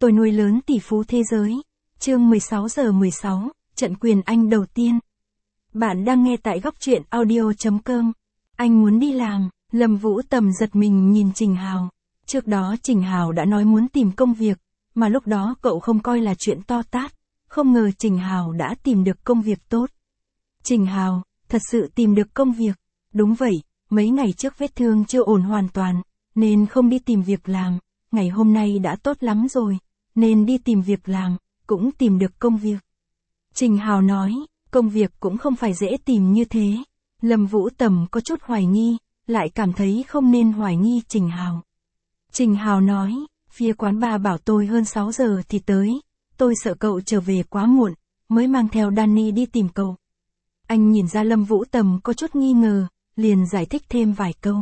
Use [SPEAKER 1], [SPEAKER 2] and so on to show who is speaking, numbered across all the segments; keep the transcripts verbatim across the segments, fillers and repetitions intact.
[SPEAKER 1] Tôi nuôi lớn tỷ phú thế giới. Chương mười sáu giờ mười sáu, trận quyền Anh đầu tiên. Bạn đang nghe tại góc truyện audio chấm com. Anh muốn đi làm, Lâm Vũ Tầm giật mình nhìn Trình Hào. Trước đó Trình Hào đã nói muốn tìm công việc, mà lúc đó cậu không coi là chuyện to tát. Không ngờ Trình Hào đã tìm được công việc tốt. Trình Hào, thật sự tìm được công việc. Đúng vậy, mấy ngày trước vết thương chưa ổn hoàn toàn, nên không đi tìm việc làm. Ngày hôm nay đã tốt lắm rồi, nên đi tìm việc làm, cũng tìm được công việc. Trình Hào nói, công việc cũng không phải dễ tìm như thế. Lâm Vũ Tầm có chút hoài nghi, lại cảm thấy không nên hoài nghi Trình Hào. Trình Hào nói, phía quán bar bảo tôi hơn sáu giờ thì tới, tôi sợ cậu trở về quá muộn, mới mang theo Danny đi tìm cậu. Anh nhìn ra Lâm Vũ Tầm có chút nghi ngờ, liền giải thích thêm vài câu.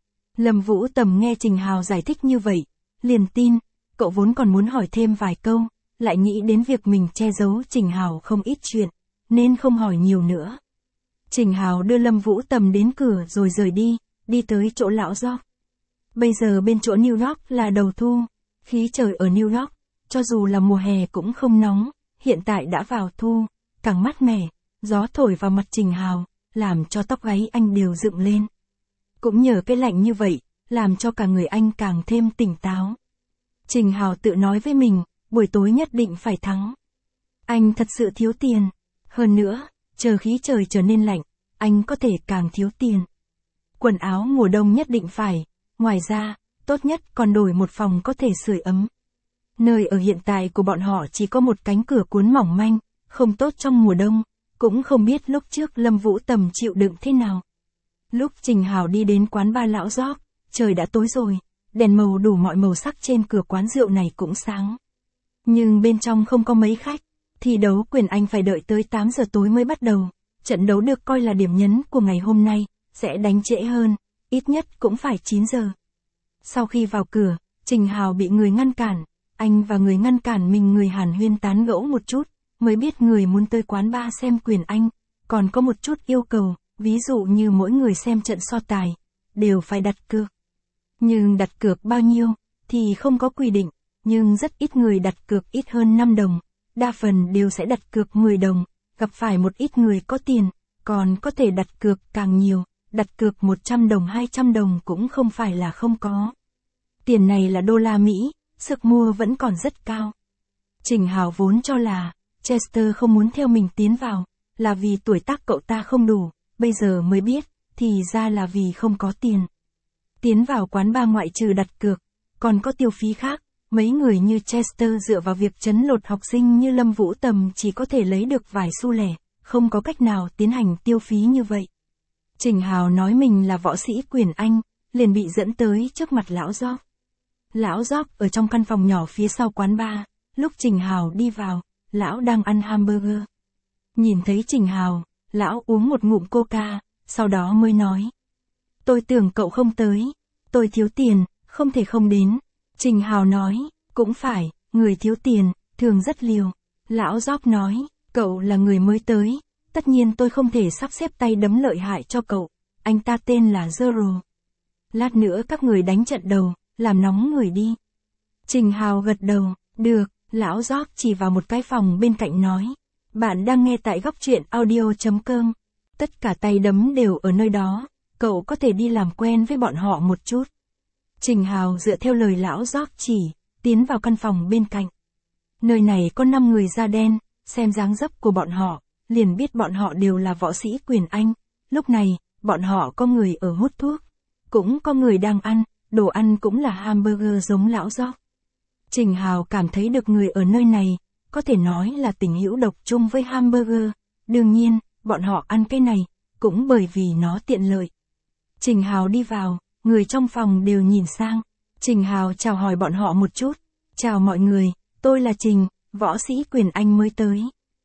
[SPEAKER 1] Lâm Vũ Tầm nghe Trình Hào giải thích như vậy, liền tin, cậu vốn còn muốn hỏi thêm vài câu, lại nghĩ đến việc mình che giấu Trình Hào không ít chuyện, nên không hỏi nhiều nữa. Trình Hào đưa Lâm Vũ Tầm đến cửa rồi rời đi, đi tới chỗ lão George. Bây giờ bên chỗ New York là đầu thu, khí trời ở New York, cho dù là mùa hè cũng không nóng, hiện tại đã vào thu, càng mát mẻ, gió thổi vào mặt Trình Hào, làm cho tóc gáy anh đều dựng lên. Cũng nhờ cái lạnh như vậy, làm cho cả người anh càng thêm tỉnh táo. Trình Hào tự nói với mình, buổi tối nhất định phải thắng. Anh thật sự thiếu tiền. Hơn nữa, chờ khí trời trở nên lạnh, anh có thể càng thiếu tiền. Quần áo mùa đông nhất định phải, ngoài ra, tốt nhất còn đổi một phòng có thể sưởi ấm. Nơi ở hiện tại của bọn họ chỉ có một cánh cửa cuốn mỏng manh, không tốt trong mùa đông, cũng không biết lúc trước Lâm Vũ Tầm chịu đựng thế nào. Lúc Trình Hào đi đến quán bar lão George, trời đã tối rồi, đèn màu đủ mọi màu sắc trên cửa quán rượu này cũng sáng. Nhưng bên trong không có mấy khách, thi đấu quyền Anh phải đợi tới tám giờ tối mới bắt đầu, trận đấu được coi là điểm nhấn của ngày hôm nay, sẽ đánh trễ hơn, ít nhất cũng phải chín giờ. Sau khi vào cửa, Trình Hào bị người ngăn cản, anh và người ngăn cản mình người hàn huyên tán gẫu một chút, mới biết người muốn tới quán bar xem quyền Anh, còn có một chút yêu cầu, ví dụ như mỗi người xem trận so tài, đều phải đặt cược. Nhưng đặt cược bao nhiêu, thì không có quy định, nhưng rất ít người đặt cược ít hơn năm đồng, đa phần đều sẽ đặt cược mười đồng, gặp phải một ít người có tiền, còn có thể đặt cược càng nhiều, đặt cược một trăm đồng hai trăm đồng cũng không phải là không có. Tiền này là đô la Mỹ, sức mua vẫn còn rất cao. Trình Hào vốn cho là, Chester không muốn theo mình tiến vào, là vì tuổi tác cậu ta không đủ, bây giờ mới biết, thì ra là vì không có tiền. Tiến vào quán bar ngoại trừ đặt cược, còn có tiêu phí khác, mấy người như Chester dựa vào việc trấn lột học sinh như Lâm Vũ Tầm chỉ có thể lấy được vài xu lẻ, không có cách nào tiến hành tiêu phí như vậy. Trình Hào nói mình là võ sĩ quyền Anh, liền bị dẫn tới trước mặt lão George. Lão George ở trong căn phòng nhỏ phía sau quán bar, lúc Trình Hào đi vào, lão đang ăn hamburger. Nhìn thấy Trình Hào, lão uống một ngụm coca, sau đó mới nói. Tôi tưởng cậu không tới, tôi thiếu tiền, không thể không đến. Trình Hào nói, cũng phải, người thiếu tiền, thường rất liều. Lão George nói, cậu là người mới tới, tất nhiên tôi không thể sắp xếp tay đấm lợi hại cho cậu, anh ta tên là Zero. Lát nữa các người đánh trận đầu, làm nóng người đi. Trình Hào gật đầu, được, lão George chỉ vào một cái phòng bên cạnh nói. Bạn đang nghe tại góc truyện audio chấm com. Tất cả tay đấm đều ở nơi đó, cậu có thể đi làm quen với bọn họ một chút. Trình Hào dựa theo lời lão George chỉ, tiến vào căn phòng bên cạnh. Nơi này có năm người da đen, xem dáng dấp của bọn họ, liền biết bọn họ đều là võ sĩ quyền Anh. Lúc này, bọn họ có người ở hút thuốc, cũng có người đang ăn, đồ ăn cũng là hamburger giống lão George. Trình Hào cảm thấy được người ở nơi này, có thể nói là tình hữu độc chung với hamburger. Đương nhiên, bọn họ ăn cái này, cũng bởi vì nó tiện lợi. Trình Hào đi vào, người trong phòng đều nhìn sang. Trình Hào chào hỏi bọn họ một chút. Chào mọi người, tôi là Trình, võ sĩ quyền Anh mới tới.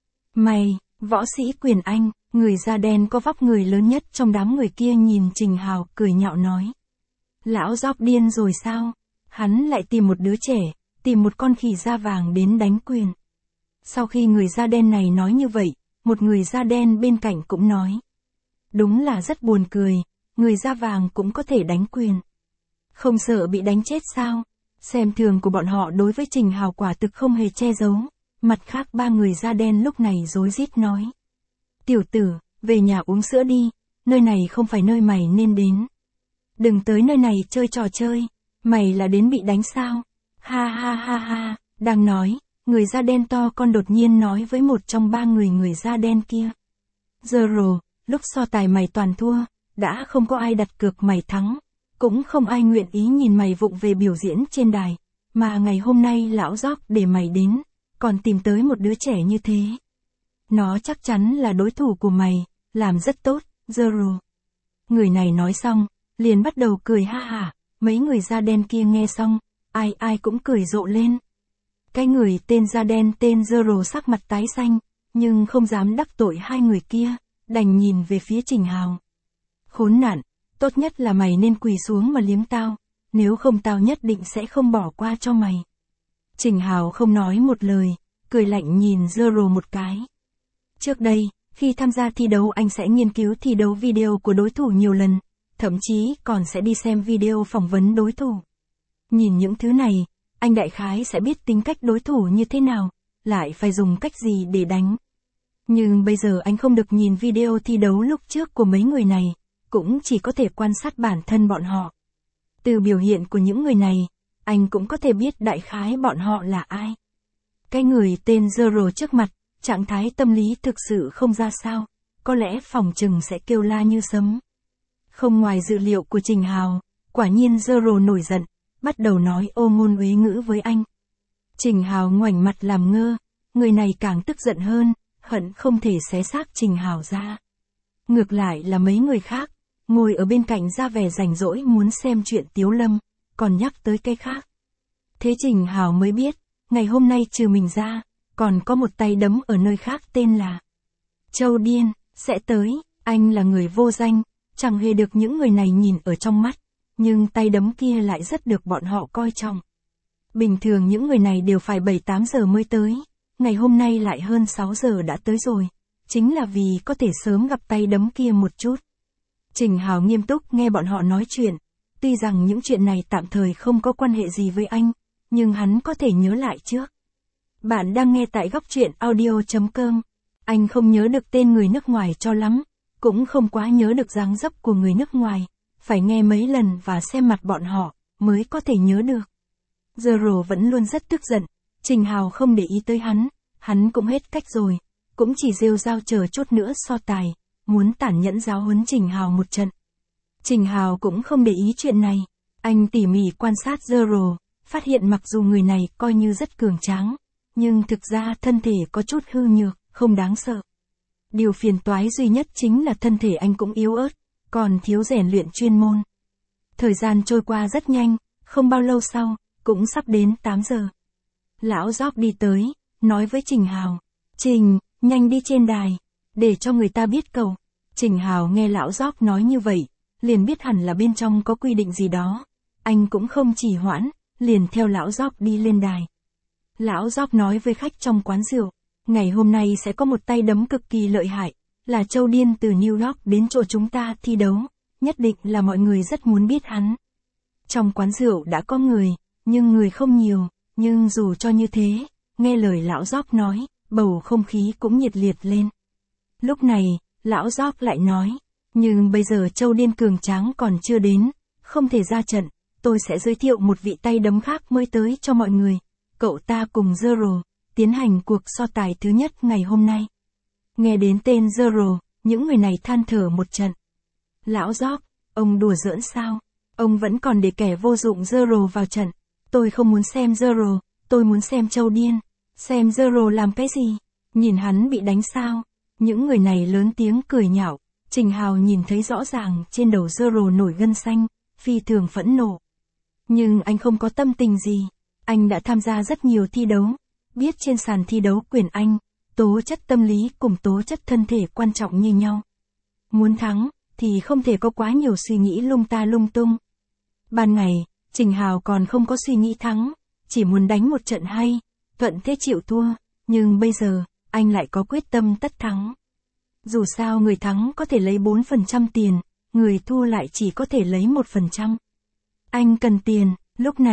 [SPEAKER 1] Mày, võ sĩ quyền Anh, người da đen có vóc người lớn nhất trong đám người kia nhìn Trình Hào cười nhạo nói. Lão George điên rồi sao? Hắn lại tìm một đứa trẻ, tìm một con khỉ da vàng đến đánh quyền. Sau khi người da đen này nói như vậy, một người da đen bên cạnh cũng nói. Đúng là rất buồn cười, người da vàng cũng có thể đánh quyền. Không sợ bị đánh chết sao? Xem thường của bọn họ đối với Trình Hào quả thực không hề che giấu. Mặt khác ba người da đen lúc này rối rít nói. Tiểu tử, về nhà uống sữa đi, nơi này không phải nơi mày nên đến. Đừng tới nơi này chơi trò chơi, mày là đến bị đánh sao? Ha ha ha ha, đang nói, người da đen to con đột nhiên nói với một trong ba người người da đen kia. Zoro, lúc so tài mày toàn thua, đã không có ai đặt cược mày thắng, cũng không ai nguyện ý nhìn mày vụng về biểu diễn trên đài, mà ngày hôm nay lão Rock để mày đến, còn tìm tới một đứa trẻ như thế. Nó chắc chắn là đối thủ của mày, làm rất tốt, Zoro. Người này nói xong, liền bắt đầu cười ha hả, mấy người da đen kia nghe xong, ai ai cũng cười rộ lên. Cái người tên da đen tên Zoro sắc mặt tái xanh, nhưng không dám đắc tội hai người kia, đành nhìn về phía Trình Hào. Khốn nạn, tốt nhất là mày nên quỳ xuống mà liếm tao, nếu không tao nhất định sẽ không bỏ qua cho mày. Trình Hào không nói một lời, cười lạnh nhìn Zoro một cái. Trước đây, khi tham gia thi đấu anh sẽ nghiên cứu thi đấu video của đối thủ nhiều lần, thậm chí còn sẽ đi xem video phỏng vấn đối thủ. Nhìn những thứ này, anh đại khái sẽ biết tính cách đối thủ như thế nào, lại phải dùng cách gì để đánh. Nhưng bây giờ anh không được nhìn video thi đấu lúc trước của mấy người này, cũng chỉ có thể quan sát bản thân bọn họ. Từ biểu hiện của những người này, anh cũng có thể biết đại khái bọn họ là ai. Cái người tên Zoro trước mặt, trạng thái tâm lý thực sự không ra sao, có lẽ phòng trừng sẽ kêu la như sấm. Không ngoài dự liệu của Trình Hào, quả nhiên Zoro nổi giận, bắt đầu nói ô ngôn uế ngữ với anh. Trình Hào ngoảnh mặt làm ngơ, người này càng tức giận hơn, hận không thể xé xác Trình Hào ra. Ngược lại là mấy người khác, ngồi ở bên cạnh ra vẻ rảnh rỗi muốn xem chuyện Tiếu Lâm, còn nhắc tới cái khác. Thế Trình Hào mới biết, ngày hôm nay trừ mình ra, còn có một tay đấm ở nơi khác tên là Châu Điên, sẽ tới, anh là người vô danh, chẳng hề được những người này nhìn ở trong mắt, nhưng tay đấm kia lại rất được bọn họ coi trọng. Bình thường những người này đều phải bảy tám giờ mới tới, ngày hôm nay lại hơn sáu giờ đã tới rồi, chính là vì có thể sớm gặp tay đấm kia một chút. Trình Hào nghiêm túc nghe bọn họ nói chuyện, tuy rằng những chuyện này tạm thời không có quan hệ gì với anh, nhưng hắn có thể nhớ lại trước. Bạn đang nghe tại góc truyện audio chấm com. Anh không nhớ được tên người nước ngoài cho lắm, cũng không quá nhớ được dáng dấp của người nước ngoài, phải nghe mấy lần và xem mặt bọn họ, mới có thể nhớ được. Zoro vẫn luôn rất tức giận, Trình Hào không để ý tới hắn, hắn cũng hết cách rồi, cũng chỉ rêu rao chờ chút nữa so tài, muốn tàn nhẫn giáo huấn Trình Hào một trận. Trình Hào cũng không để ý chuyện này, anh tỉ mỉ quan sát Zoro, phát hiện mặc dù người này coi như rất cường tráng, nhưng thực ra thân thể có chút hư nhược, không đáng sợ. Điều phiền toái duy nhất chính là thân thể anh cũng yếu ớt, còn thiếu rèn luyện chuyên môn. Thời gian trôi qua rất nhanh, không bao lâu sau, cũng sắp đến tám giờ. Lão Rock đi tới, nói với Trình Hào, Trình, nhanh đi trên đài, để cho người ta biết cầu. Trình Hào nghe lão Rock nói như vậy, liền biết hẳn là bên trong có quy định gì đó. Anh cũng không trì hoãn, liền theo lão Rock đi lên đài. Lão Rock nói với khách trong quán rượu, ngày hôm nay sẽ có một tay đấm cực kỳ lợi hại, là Châu Điên từ New York đến chỗ chúng ta thi đấu, nhất định là mọi người rất muốn biết hắn. Trong quán rượu đã có người, nhưng người không nhiều, nhưng dù cho như thế, nghe lời lão Rock nói, bầu không khí cũng nhiệt liệt lên. Lúc này, lão Rock lại nói, nhưng bây giờ Châu Điên cường tráng còn chưa đến, không thể ra trận, tôi sẽ giới thiệu một vị tay đấm khác mới tới cho mọi người. Cậu ta cùng Zoro, tiến hành cuộc so tài thứ nhất ngày hôm nay. Nghe đến tên Zoro, những người này than thở một trận. Lão Rock, ông đùa giỡn sao? Ông vẫn còn để kẻ vô dụng Zoro vào trận. Tôi không muốn xem Zoro, tôi muốn xem Châu Điên. Xem Zoro làm cái gì? Nhìn hắn bị đánh sao? Những người này lớn tiếng cười nhạo. Trình Hào nhìn thấy rõ ràng trên đầu Zoro nổi gân xanh, phi thường phẫn nộ. Nhưng anh không có tâm tình gì. Anh đã tham gia rất nhiều thi đấu, biết trên sàn thi đấu quyền Anh, tố chất tâm lý cùng tố chất thân thể quan trọng như nhau. Muốn thắng, thì không thể có quá nhiều suy nghĩ lung ta lung tung. Ban ngày, Trình Hào còn không có suy nghĩ thắng, chỉ muốn đánh một trận hay, thuận thế chịu thua, nhưng bây giờ, anh lại có quyết tâm tất thắng. Dù sao người thắng có thể lấy bốn phần trăm tiền, người thua lại chỉ có thể lấy một phần trăm. Anh cần tiền, lúc này,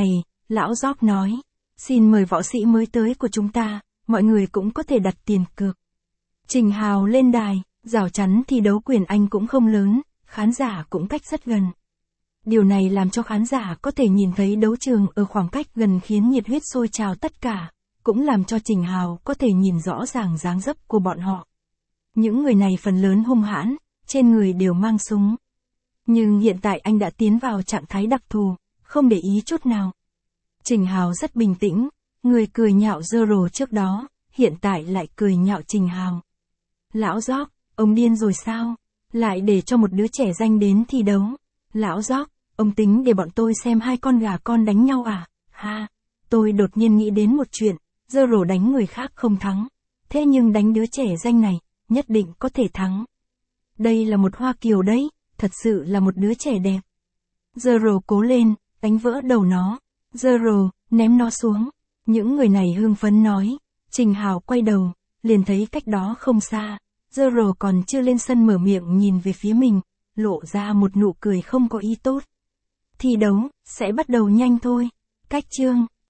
[SPEAKER 1] lão Gióc nói. Xin mời võ sĩ mới tới của chúng ta, mọi người cũng có thể đặt tiền cược. Trình Hào lên đài, rào chắn thi đấu quyền Anh cũng không lớn, khán giả cũng cách rất gần. Điều này làm cho khán giả có thể nhìn thấy đấu trường ở khoảng cách gần khiến nhiệt huyết sôi trào tất cả, cũng làm cho Trình Hào có thể nhìn rõ ràng dáng dấp của bọn họ. Những người này phần lớn hung hãn, trên người đều mang súng. Nhưng hiện tại anh đã tiến vào trạng thái đặc thù, không để ý chút nào. Trình Hào rất bình tĩnh, người cười nhạo Zoro trước đó, hiện tại lại cười nhạo Trình Hào. Lão Gióc, ông điên rồi sao? Lại để cho một đứa trẻ danh đến thi đấu. Lão Gióc, ông tính để bọn tôi xem hai con gà con đánh nhau à? Ha, tôi đột nhiên nghĩ đến một chuyện, Zoro đánh người khác không thắng. Thế nhưng đánh đứa trẻ danh này, nhất định có thể thắng. Đây là một Hoa Kiều đấy, thật sự là một đứa trẻ đẹp. Zoro cố lên, đánh vỡ đầu nó. Zoro, ném nó xuống. Những người này hưng phấn nói. Trình Hào quay đầu, liền thấy cách đó không xa. Zoro còn chưa lên sân mở miệng nhìn về phía mình, lộ ra một nụ cười không có ý tốt. Thi đấu, sẽ bắt đầu nhanh thôi. Cách chương.